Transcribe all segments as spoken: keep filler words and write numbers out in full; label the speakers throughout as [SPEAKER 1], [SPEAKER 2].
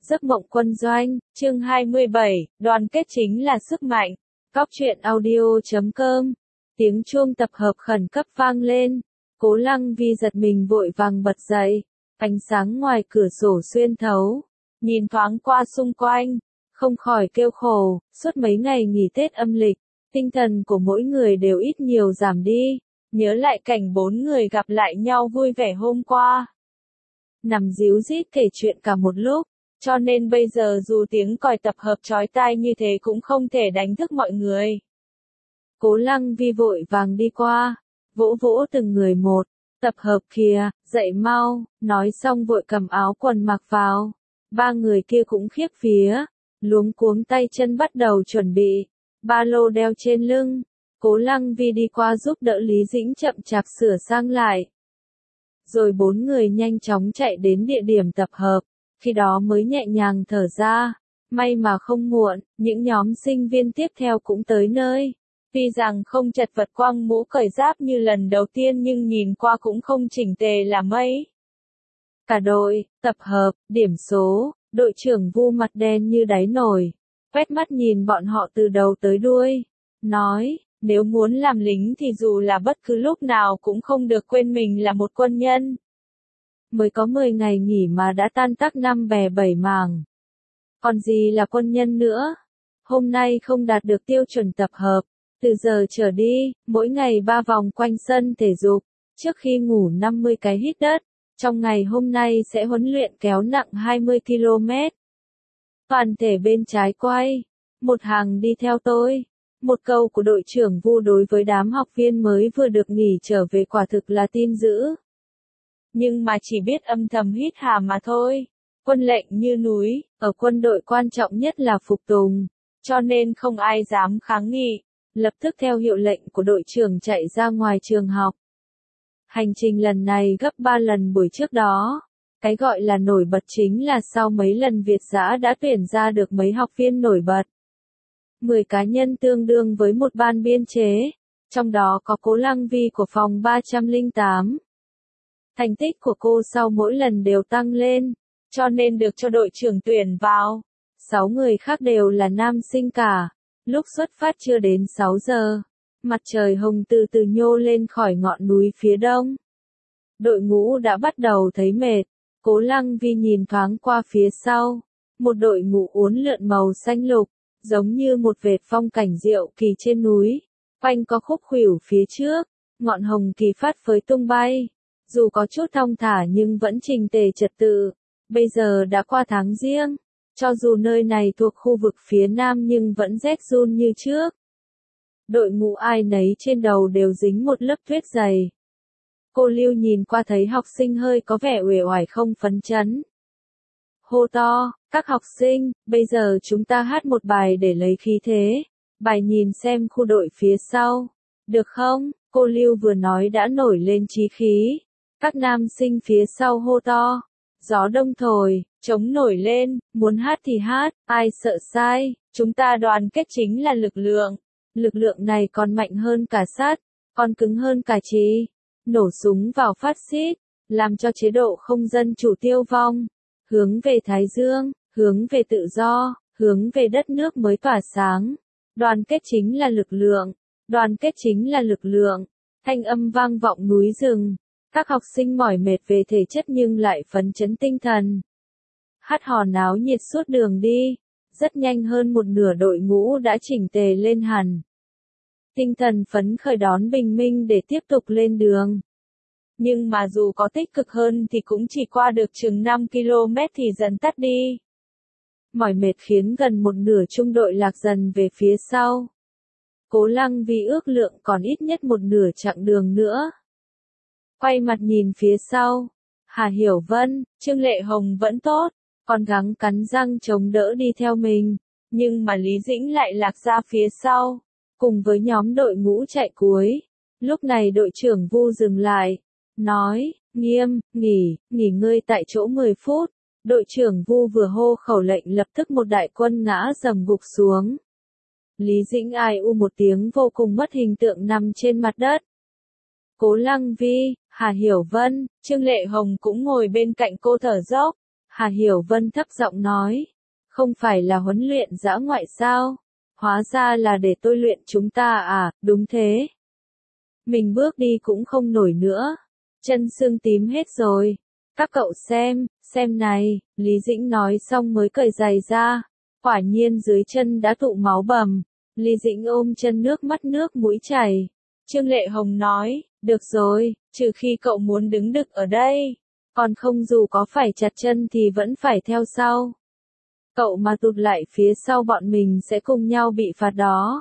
[SPEAKER 1] Giấc mộng quân doanh, chương hai mươi bảy, đoàn kết chính là sức mạnh. Góc truyện audio chấm com. Tiếng chuông tập hợp khẩn cấp vang lên. Cố Lăng Vi giật mình vội vàng bật dậy. Ánh sáng ngoài cửa sổ xuyên thấu. Nhìn thoáng qua xung quanh. Không khỏi kêu khổ, suốt mấy ngày nghỉ Tết âm lịch. Tinh thần của mỗi người đều ít nhiều giảm đi. Nhớ lại cảnh bốn người gặp lại nhau vui vẻ hôm qua. Nằm díu dít kể chuyện cả một lúc. Cho nên bây giờ dù tiếng còi tập hợp chói tai như thế cũng không thể đánh thức mọi người. Cố Lăng Vi vội vàng đi qua, vỗ vỗ từng người một, tập hợp kìa, dậy mau, nói xong vội cầm áo quần mặc vào. Ba người kia cũng khiếp vía, luống cuống tay chân bắt đầu chuẩn bị, ba lô đeo trên lưng. Cố Lăng Vi đi qua giúp đỡ Lý Dĩnh chậm chạp sửa sang lại. Rồi bốn người nhanh chóng chạy đến địa điểm tập hợp. Khi đó mới nhẹ nhàng thở ra, may mà không muộn, những nhóm sinh viên tiếp theo cũng tới nơi. Tuy rằng không chật vật quăng mũ cởi giáp như lần đầu tiên nhưng nhìn qua cũng không chỉnh tề là mấy. Cả đội, tập hợp, điểm số, đội trưởng Vu mặt đen như đáy nồi, quét mắt nhìn bọn họ từ đầu tới đuôi, nói, nếu muốn làm lính thì dù là bất cứ lúc nào cũng không được quên mình là một quân nhân. Mới có mười ngày nghỉ mà đã tan tác năm bè bảy mảng. Còn gì là quân nhân nữa? Hôm nay không đạt được tiêu chuẩn tập hợp. Từ giờ trở đi, mỗi ngày ba vòng quanh sân thể dục. Trước khi ngủ năm mươi cái hít đất. Trong ngày hôm nay sẽ huấn luyện kéo nặng hai mươi ki lô mét. Toàn thể bên trái quay. Một hàng đi theo tôi. Một câu của đội trưởng Vu đối với đám học viên mới vừa được nghỉ trở về quả thực là tin dữ. Nhưng mà chỉ biết âm thầm hít hà mà thôi. Quân lệnh như núi, ở quân đội quan trọng nhất là phục tùng, cho nên không ai dám kháng nghị, lập tức theo hiệu lệnh của đội trưởng chạy ra ngoài trường học. Hành trình lần này gấp ba lần buổi trước đó. Cái gọi là nổi bật chính là sau mấy lần Việt Dã đã tuyển ra được mấy học viên nổi bật. mười cá nhân tương đương với một ban biên chế, trong đó có Cố Lăng Vi của phòng ba trăm lẻ tám. Thành tích của cô sau mỗi lần đều tăng lên, cho nên được cho đội trưởng tuyển vào. Sáu người khác đều là nam sinh cả. Lúc xuất phát chưa đến sáu giờ, mặt trời hồng từ từ nhô lên khỏi ngọn núi phía đông. Đội ngũ đã bắt đầu thấy mệt. Cố Lăng Vi nhìn thoáng qua phía sau. Một đội ngũ uốn lượn màu xanh lục, giống như một vệt phong cảnh diệu kỳ trên núi. Quanh có khúc khuỷu phía trước, ngọn hồng kỳ phát phới tung bay. Dù có chút thong thả nhưng vẫn trình tề trật tự. Bây giờ đã qua tháng Giêng, cho dù nơi này thuộc khu vực phía Nam nhưng vẫn rét run như trước. Đội ngũ ai nấy trên đầu đều dính một lớp tuyết dày. Cô Lưu nhìn qua thấy học sinh hơi có vẻ uể oải không phấn chấn. Hô to, các học sinh, bây giờ chúng ta hát một bài để lấy khí thế. Bài nhìn xem khu đội phía sau. Được không? Cô Lưu vừa nói đã nổi lên chí khí. Các nam sinh phía sau hô to. Gió đông thổi, trống nổi lên, muốn hát thì hát, ai sợ sai, chúng ta đoàn kết chính là lực lượng. Lực lượng này còn mạnh hơn cả sắt, còn cứng hơn cả trí. Nổ súng vào phát xít, làm cho chế độ không dân chủ tiêu vong. Hướng về Thái Dương, hướng về tự do, hướng về đất nước mới tỏa sáng. Đoàn kết chính là lực lượng, đoàn kết chính là lực lượng. Thanh âm vang vọng núi rừng. Các học sinh mỏi mệt về thể chất nhưng lại phấn chấn tinh thần. Hát hò náo nhiệt suốt đường đi, rất nhanh hơn một nửa đội ngũ đã chỉnh tề lên hẳn. Tinh thần phấn khởi đón bình minh để tiếp tục lên đường. Nhưng mà dù có tích cực hơn thì cũng chỉ qua được chừng năm ki lô mét thì dần tắt đi. Mỏi mệt khiến gần một nửa trung đội lạc dần về phía sau. Cố Lăng Vi ước lượng còn ít nhất một nửa chặng đường nữa. Quay mặt nhìn phía sau, Hà Hiểu Vân, Trương Lệ Hồng vẫn tốt, còn gắng cắn răng chống đỡ đi theo mình, nhưng mà Lý Dĩnh lại lạc ra phía sau, cùng với nhóm đội ngũ chạy cuối. Lúc này đội trưởng Vu dừng lại, nói, Nghiêm, nghỉ, nghỉ ngơi tại chỗ mười phút. Đội trưởng Vu vừa hô khẩu lệnh lập tức một đại quân ngã rầm gục xuống. Lý Dĩnh ai u một tiếng vô cùng mất hình tượng nằm trên mặt đất. Cố Lăng Vi, Hà Hiểu Vân, Trương Lệ Hồng cũng ngồi bên cạnh cô thở dốc. Hà Hiểu Vân thấp giọng nói. Không phải là huấn luyện dã ngoại sao? Hóa ra là để tôi luyện chúng ta à, đúng thế. Mình bước đi cũng không nổi nữa. Chân xương tím hết rồi. Các cậu xem, xem này, Lý Dĩnh nói xong mới cởi giày ra. Quả nhiên dưới chân đã tụ máu bầm. Lý Dĩnh ôm chân nước mắt nước mũi chảy. Trương Lệ Hồng nói, được rồi, trừ khi cậu muốn đứng đực ở đây. Còn không dù có phải chặt chân thì vẫn phải theo sau. Cậu mà tụt lại phía sau bọn mình sẽ cùng nhau bị phạt đó.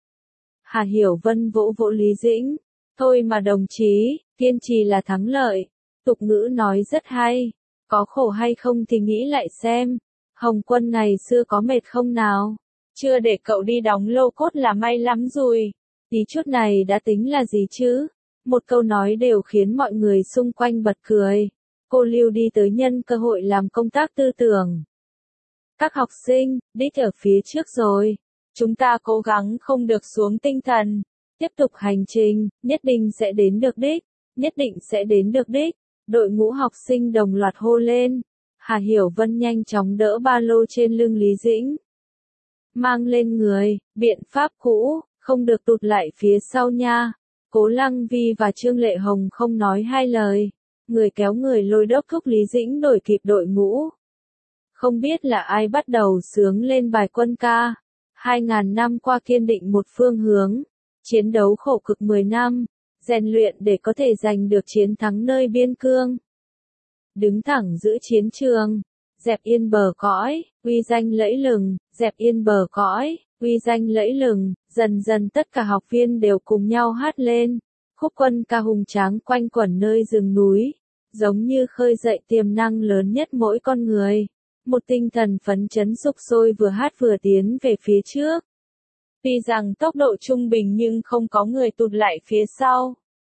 [SPEAKER 1] Hà Hiểu Vân vỗ vỗ Lý Dĩnh. Thôi mà đồng chí, kiên trì là thắng lợi. Tục ngữ nói rất hay. Có khổ hay không thì nghĩ lại xem. Hồng Quân ngày xưa có mệt không nào? Chưa để cậu đi đóng lô cốt là may lắm rồi. Tí chút này đã tính là gì chứ? Một câu nói đều khiến mọi người xung quanh bật cười. Cô Lưu đi tới nhân cơ hội làm công tác tư tưởng. Các học sinh, đích ở phía trước rồi. Chúng ta cố gắng không được xuống tinh thần. Tiếp tục hành trình, nhất định sẽ đến được đích. Nhất định sẽ đến được đích. Đội ngũ học sinh đồng loạt hô lên. Hà Hiểu Vân nhanh chóng đỡ ba lô trên lưng Lý Dĩnh. Mang lên người, biện pháp cũ, không được tụt lại phía sau nha. Cố Lăng Vi và Trương Lệ Hồng không nói hai lời. Người kéo người lôi đốc thúc Lý Dĩnh đổi kịp đội ngũ. Không biết là ai bắt đầu sướng lên bài quân ca. Hai ngàn năm qua kiên định một phương hướng. Chiến đấu khổ cực mười năm. Rèn luyện để có thể giành được chiến thắng nơi biên cương. Đứng thẳng giữa chiến trường. Dẹp yên bờ cõi, uy danh lẫy lừng, dẹp yên bờ cõi, uy danh lẫy lừng, dần dần tất cả học viên đều cùng nhau hát lên. Khúc quân ca hùng tráng quanh quẩn nơi rừng núi, giống như khơi dậy tiềm năng lớn nhất mỗi con người. Một tinh thần phấn chấn sục sôi vừa hát vừa tiến về phía trước. Tuy rằng tốc độ trung bình nhưng không có người tụt lại phía sau.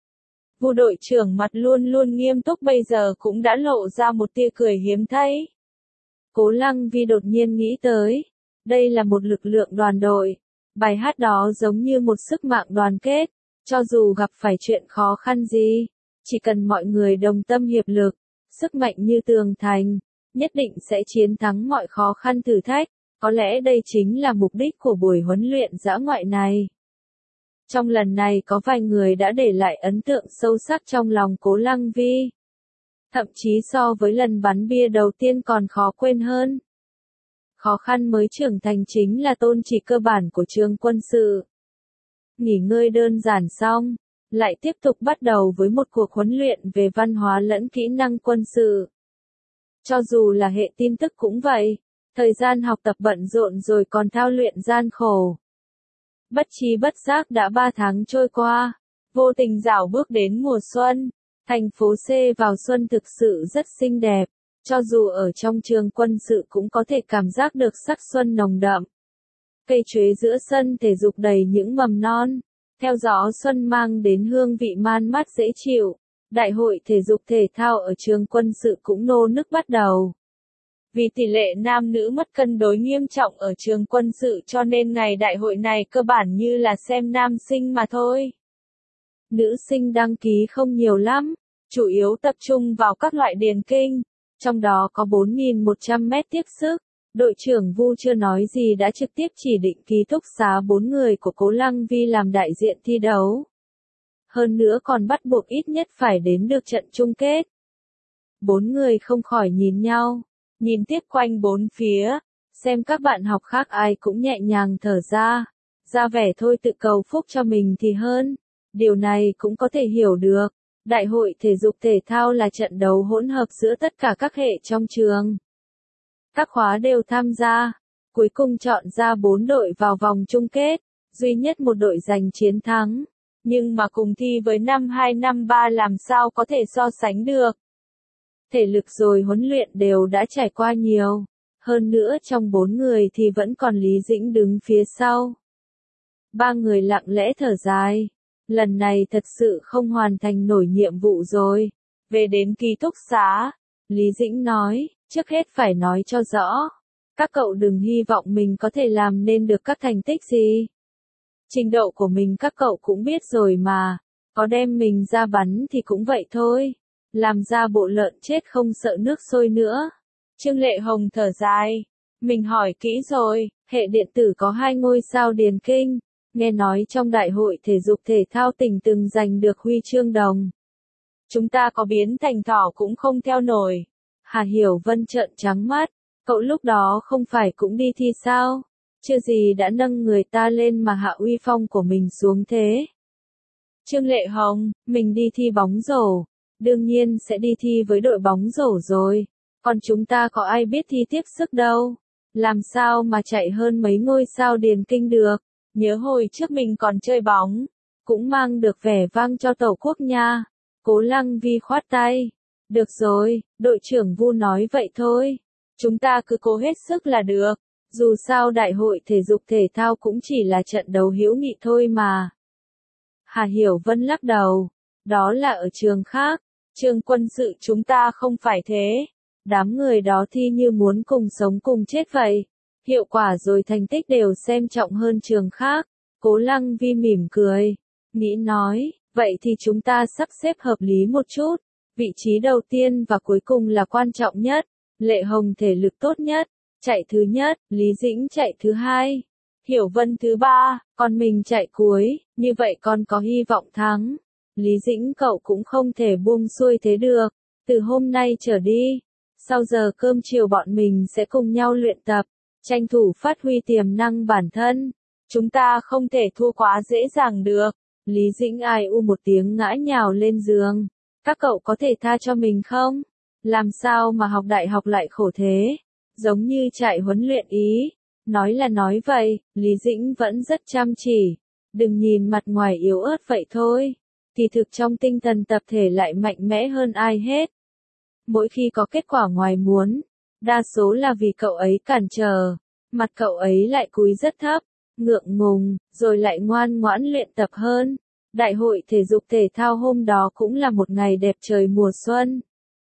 [SPEAKER 1] Vụ đội trưởng mặt luôn luôn nghiêm túc bây giờ cũng đã lộ ra một tia cười hiếm thấy. Cố Lăng Vi đột nhiên nghĩ tới. Đây là một lực lượng đoàn đội. Bài hát đó giống như một sức mạnh đoàn kết. Cho dù gặp phải chuyện khó khăn gì, chỉ cần mọi người đồng tâm hiệp lực, sức mạnh như tường thành, nhất định sẽ chiến thắng mọi khó khăn thử thách. Có lẽ đây chính là mục đích của buổi huấn luyện dã ngoại này. Trong lần này có vài người đã để lại ấn tượng sâu sắc trong lòng Cố Lăng Vi. Thậm chí so với lần bắn bia đầu tiên còn khó quên hơn. Khó khăn mới trưởng thành chính là tôn chỉ cơ bản của trường quân sự. Nghỉ ngơi đơn giản xong, lại tiếp tục bắt đầu với một cuộc huấn luyện về văn hóa lẫn kỹ năng quân sự. Cho dù là hệ tin tức cũng vậy, thời gian học tập bận rộn rồi còn thao luyện gian khổ. Bất chi bất giác đã ba tháng trôi qua, vô tình rảo bước đến mùa xuân. Thành phố C vào xuân thực sự rất xinh đẹp, cho dù ở trong trường quân sự cũng có thể cảm giác được sắc xuân nồng đậm. Cây chuối giữa sân thể dục đầy những mầm non, theo gió xuân mang đến hương vị man mát dễ chịu. Đại hội thể dục thể thao ở trường quân sự cũng nô nức bắt đầu. Vì tỷ lệ nam nữ mất cân đối nghiêm trọng ở trường quân sự cho nên ngày đại hội này cơ bản như là xem nam sinh mà thôi. Nữ sinh đăng ký không nhiều lắm, chủ yếu tập trung vào các loại điền kinh, trong đó có bốn nghìn một trăm mét tiếp sức. Đội trưởng Vu chưa nói gì đã trực tiếp chỉ định ký túc xá bốn người của Cố Lăng Vi làm đại diện thi đấu. Hơn nữa còn bắt buộc ít nhất phải đến được trận chung kết. Bốn người không khỏi nhìn nhau, nhìn tiếp quanh bốn phía, xem các bạn học khác ai cũng nhẹ nhàng thở ra, ra vẻ thôi tự cầu phúc cho mình thì hơn. Điều này cũng có thể hiểu được. Đại hội thể dục thể thao là trận đấu hỗn hợp giữa tất cả các hệ trong trường. Các khóa đều tham gia, cuối cùng chọn ra bốn đội vào vòng chung kết, duy nhất một đội giành chiến thắng. Nhưng mà cùng thi với năm hai năm ba làm sao có thể so sánh được. Thể lực rồi huấn luyện đều đã trải qua nhiều. Hơn nữa trong bốn người thì vẫn còn Lý Dĩnh đứng phía sau. Ba người lặng lẽ thở dài. Lần này thật sự không hoàn thành nổi nhiệm vụ rồi. Về đến ký túc xá, Lý Dĩnh nói, trước hết phải nói cho rõ. Các cậu đừng hy vọng mình có thể làm nên được các thành tích gì. Trình độ của mình các cậu cũng biết rồi mà. Có đem mình ra bắn thì cũng vậy thôi. Làm ra bộ lợn chết không sợ nước sôi nữa. Trương Lệ Hồng thở dài. Mình hỏi kỹ rồi, hệ điện tử có hai ngôi sao điền kinh. Nghe nói trong đại hội thể dục thể thao tỉnh từng giành được huy chương đồng. Chúng ta có biến thành thỏ cũng không theo nổi. Hà Hiểu Vân trợn trắng mắt. Cậu lúc đó không phải cũng đi thi sao? Chưa gì đã nâng người ta lên mà hạ uy phong của mình xuống thế. Trương Lệ Hồng, mình đi thi bóng rổ. Đương nhiên sẽ đi thi với đội bóng rổ rồi. Còn chúng ta có ai biết thi tiếp sức đâu. Làm sao mà chạy hơn mấy ngôi sao điền kinh được. Nhớ hồi trước mình còn chơi bóng. Cũng mang được vẻ vang cho tổ quốc nha. Cố Lăng Vi khoát tay. Được rồi, đội trưởng Vu nói vậy thôi. Chúng ta cứ cố hết sức là được. Dù sao đại hội thể dục thể thao cũng chỉ là trận đấu hữu nghị thôi mà. Hà Hiểu Vân lắc đầu. Đó là ở trường khác. Trường quân sự chúng ta không phải thế. Đám người đó thi như muốn cùng sống cùng chết vậy. Hiệu quả rồi thành tích đều xem trọng hơn trường khác. Cố Lăng Vi mỉm cười. Nghĩ nói, vậy thì chúng ta sắp xếp hợp lý một chút. Vị trí đầu tiên và cuối cùng là quan trọng nhất. Lệ Hồng thể lực tốt nhất. Chạy thứ nhất, Lý Dĩnh chạy thứ hai. Hiểu Vân thứ ba, còn mình chạy cuối, như vậy con có hy vọng thắng. Lý Dĩnh cậu cũng không thể buông xuôi thế được. Từ hôm nay trở đi, sau giờ cơm chiều bọn mình sẽ cùng nhau luyện tập, tranh thủ phát huy tiềm năng bản thân. Chúng ta không thể thua quá dễ dàng được. Lý Dĩnh ai u một tiếng ngã nhào lên giường. Các cậu có thể tha cho mình không? Làm sao mà học đại học lại khổ thế? Giống như chạy huấn luyện ý. Nói là nói vậy, Lý Dĩnh vẫn rất chăm chỉ. Đừng nhìn mặt ngoài yếu ớt vậy thôi. Kỳ thực trong tinh thần tập thể lại mạnh mẽ hơn ai hết. Mỗi khi có kết quả ngoài muốn, đa số là vì cậu ấy cản trở. Mặt cậu ấy lại cúi rất thấp, ngượng ngùng, rồi lại ngoan ngoãn luyện tập hơn. Đại hội thể dục thể thao hôm đó cũng là một ngày đẹp trời mùa xuân.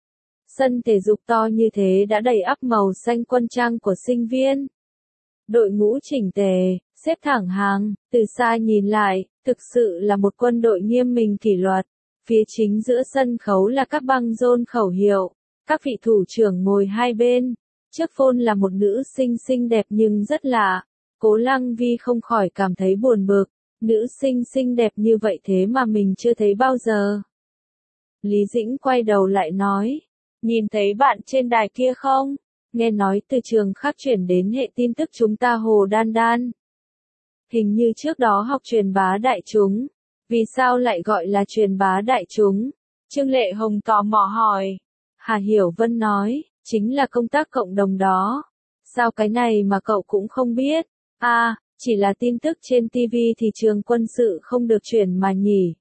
[SPEAKER 1] Sân thể dục to như thế đã đầy ắp màu xanh quân trang của sinh viên. Đội ngũ chỉnh tề, xếp thẳng hàng, từ xa nhìn lại, thực sự là một quân đội nghiêm minh kỷ luật. Phía chính giữa sân khấu là các băng rôn khẩu hiệu, các vị thủ trưởng ngồi hai bên. Trước phone là một nữ sinh xinh đẹp nhưng rất lạ. Cố Lăng Vi không khỏi cảm thấy buồn bực. Nữ sinh xinh đẹp như vậy thế mà mình chưa thấy bao giờ. Lý Dĩnh quay đầu lại nói. Nhìn thấy bạn trên đài kia không? Nghe nói từ trường khác chuyển đến hệ tin tức chúng ta Hồ Đan Đan. Hình như trước đó học truyền bá đại chúng. Vì sao lại gọi là truyền bá đại chúng? Trương Lệ Hồng tò mò hỏi. Hà Hiểu Vân nói, chính là công tác cộng đồng đó. Sao cái này mà cậu cũng không biết? À, chỉ là tin tức trên ti vi thì trường quân sự không được chuyển mà nhỉ.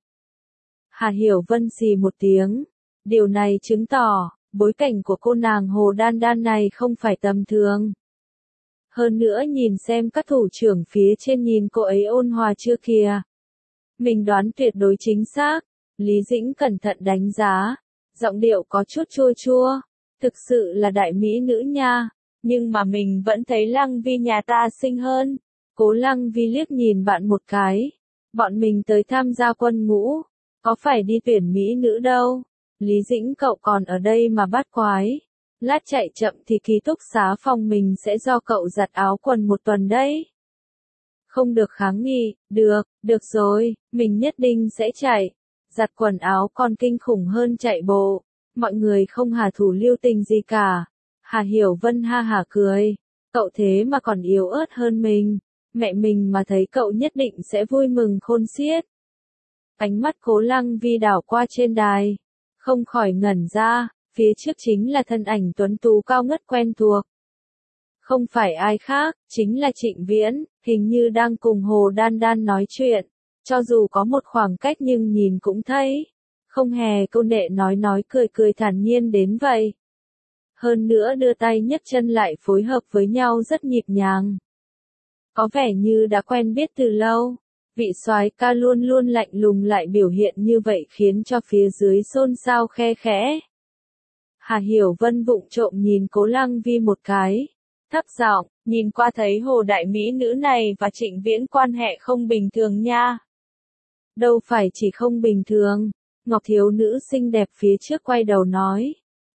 [SPEAKER 1] Hà Hiểu Vân xì một tiếng. Điều này chứng tỏ, bối cảnh của cô nàng Hồ Đan Đan này không phải tầm thường. Hơn nữa nhìn xem các thủ trưởng phía trên nhìn cô ấy ôn hòa chưa kìa. Mình đoán tuyệt đối chính xác. Lý Dĩnh cẩn thận đánh giá. Giọng điệu có chút chua chua. Thực sự là đại mỹ nữ nha. Nhưng mà mình vẫn thấy Lăng Vi nhà ta xinh hơn. Cố Lăng Vi liếc nhìn bạn một cái. Bọn mình tới tham gia quân ngũ. Có phải đi tuyển mỹ nữ đâu. Lý Dĩnh cậu còn ở đây mà bắt quái. Lát chạy chậm thì ký túc xá phòng mình sẽ do cậu giặt áo quần một tuần đấy. Không được kháng nghị, được, được rồi, mình nhất định sẽ chạy. Giặt quần áo còn kinh khủng hơn chạy bộ. Mọi người không hà thủ lưu tình gì cả. Hà Hiểu Vân ha hả cười. Cậu thế mà còn yếu ớt hơn mình. Mẹ mình mà thấy cậu nhất định sẽ vui mừng khôn xiết. Ánh mắt Cố Lăng Vi đảo qua trên đài. Không khỏi ngẩn ra, phía trước chính là thân ảnh tuấn tú cao ngất quen thuộc. Không phải ai khác, chính là Trịnh Viễn, hình như đang cùng Hồ Đan Đan nói chuyện. Cho dù có một khoảng cách nhưng nhìn cũng thấy. Không hề câu nệ nói nói cười cười thản nhiên đến vậy. Hơn nữa đưa tay nhấc chân lại phối hợp với nhau rất nhịp nhàng. Có vẻ như đã quen biết từ lâu. Vị soái ca luôn luôn lạnh lùng lại biểu hiện như vậy khiến cho phía dưới xôn xao khe khẽ. Hà Hiểu Vân vụng trộm nhìn Cố Lăng Vi một cái. Thấp giọng, nhìn qua thấy Hồ đại mỹ nữ này và Trịnh Viễn quan hệ không bình thường nha. Đâu phải chỉ không bình thường. Ngọc thiếu nữ xinh đẹp phía trước quay đầu nói.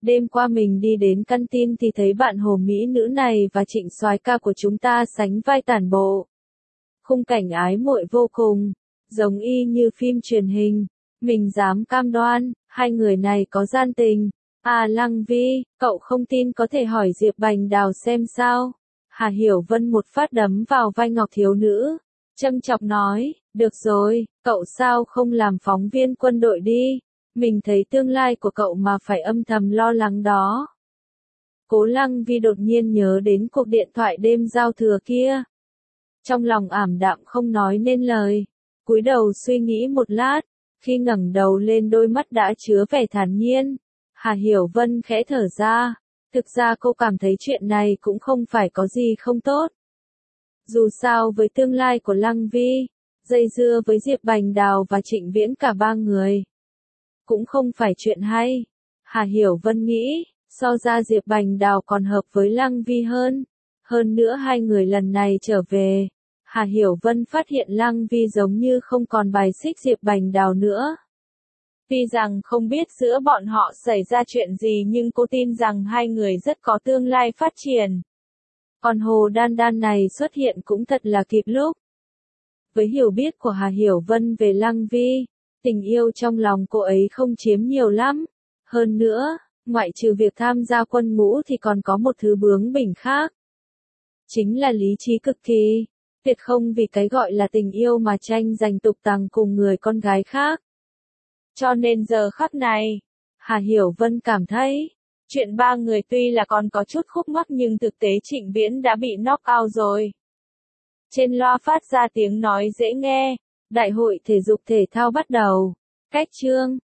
[SPEAKER 1] Đêm qua mình đi đến căn tin thì thấy bạn Hồ Mỹ nữ này và Trịnh soái ca của chúng ta sánh vai tản bộ. Khung cảnh ái muội vô cùng, giống y như phim truyền hình. Mình dám cam đoan, hai người này có gian tình. À Lăng Vi, cậu không tin có thể hỏi Diệp Bành Đào xem sao. Hà Hiểu Vân một phát đấm vào vai Ngọc thiếu nữ. Châm chọc nói, được rồi, cậu sao không làm phóng viên quân đội đi. Mình thấy tương lai của cậu mà phải âm thầm lo lắng đó. Cố Lăng Vi đột nhiên nhớ đến cuộc điện thoại đêm giao thừa kia. Trong lòng ảm đạm không nói nên lời. Cúi đầu suy nghĩ một lát. Khi ngẩng đầu lên đôi mắt đã chứa vẻ thản nhiên. Hà Hiểu Vân khẽ thở ra. Thực ra cô cảm thấy chuyện này cũng không phải có gì không tốt. Dù sao với tương lai của Lăng Vi, dây dưa với Diệp Bành Đào và Trịnh Viễn cả ba người, cũng không phải chuyện hay. Hà Hiểu Vân nghĩ, so ra Diệp Bành Đào còn hợp với Lăng Vi hơn. Hơn nữa hai người lần này trở về, Hà Hiểu Vân phát hiện Lăng Vi giống như không còn bài xích Diệp Bành Đào nữa. Tuy rằng không biết giữa bọn họ xảy ra chuyện gì nhưng cô tin rằng hai người rất có tương lai phát triển. Còn Hồ Đan Đan này xuất hiện cũng thật là kịp lúc. Với hiểu biết của Hà Hiểu Vân về Lăng Vi, tình yêu trong lòng cô ấy không chiếm nhiều lắm. Hơn nữa, ngoại trừ việc tham gia quân ngũ thì còn có một thứ bướng bỉnh khác. Chính là lý trí cực kỳ, tuyệt không vì cái gọi là tình yêu mà tranh giành tục tằng cùng người con gái khác. Cho nên giờ khắc này, Hà Hiểu Vân cảm thấy, chuyện ba người tuy là còn có chút khúc mắc nhưng thực tế Trịnh Viễn đã bị knock out rồi. Trên loa phát ra tiếng nói dễ nghe, đại hội thể dục thể thao bắt đầu. Cách chương